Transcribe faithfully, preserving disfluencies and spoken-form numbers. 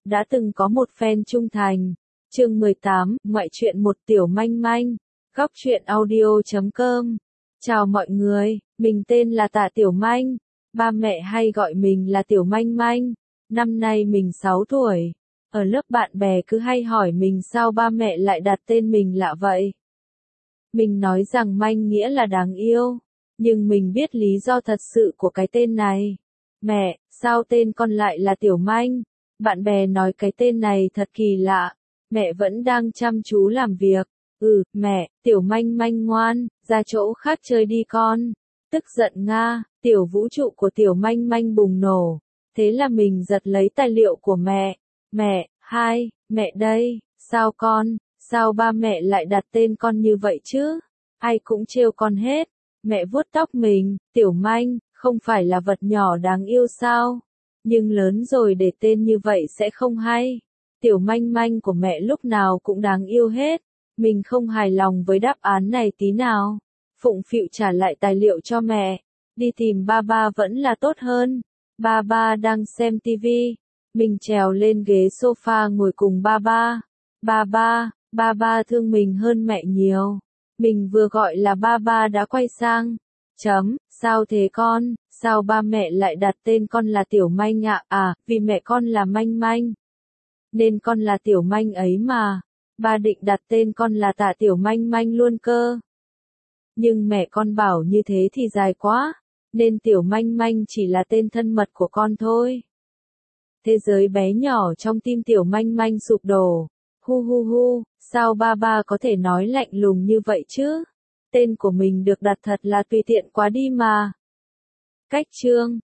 đã từng có một fan trung thành. Chương mười tám, ngoại truyện một tiểu manh manh. Góc truyện audio chấm com. Chào mọi người, mình tên là Tạ Tiểu Manh. Ba mẹ hay gọi mình là Tiểu Manh Manh. Năm nay mình sáu tuổi. Ở lớp bạn bè cứ hay hỏi mình sao ba mẹ lại đặt tên mình lạ vậy. Mình nói rằng manh nghĩa là đáng yêu. Nhưng mình biết lý do thật sự của cái tên này. Mẹ, sao tên con lại là Tiểu Manh? Bạn bè nói cái tên này thật kỳ lạ. Mẹ vẫn đang chăm chú làm việc. Ừ, mẹ, Tiểu Manh Manh ngoan, ra chỗ khác chơi đi con. Tức giận nga, tiểu vũ trụ của Tiểu Manh Manh bùng nổ. Thế là mình giật lấy tài liệu của mẹ. Mẹ, hai, mẹ đây, sao con, sao ba mẹ lại đặt tên con như vậy chứ? Ai cũng trêu con hết. Mẹ vuốt tóc mình, Tiểu Manh, không phải là vật nhỏ đáng yêu sao? Nhưng lớn rồi để tên như vậy sẽ không hay. Tiểu Manh Manh của mẹ lúc nào cũng đáng yêu hết. Mình không hài lòng với đáp án này tí nào. Phụng phịu trả lại tài liệu cho mẹ. Đi tìm ba ba vẫn là tốt hơn. Ba ba đang xem tivi. Mình trèo lên ghế sofa ngồi cùng ba ba. Ba ba, ba ba thương mình hơn mẹ nhiều. Mình vừa gọi là ba ba đã quay sang. Chấm, sao thế con, sao ba mẹ lại đặt tên con là Tiểu Manh ạ? À, vì mẹ con là Manh Manh. Nên con là Tiểu Manh ấy mà. Ba định đặt tên con là Tạ Tiểu Manh Manh luôn cơ. Nhưng mẹ con bảo như thế thì dài quá. Nên Tiểu Manh Manh chỉ là tên thân mật của con thôi. Thế giới bé nhỏ trong tim Tiểu Manh Manh sụp đổ. Hu hu hu, sao ba ba có thể nói lạnh lùng như vậy chứ? Tên của mình được đặt thật là tùy tiện quá đi mà. Cách chương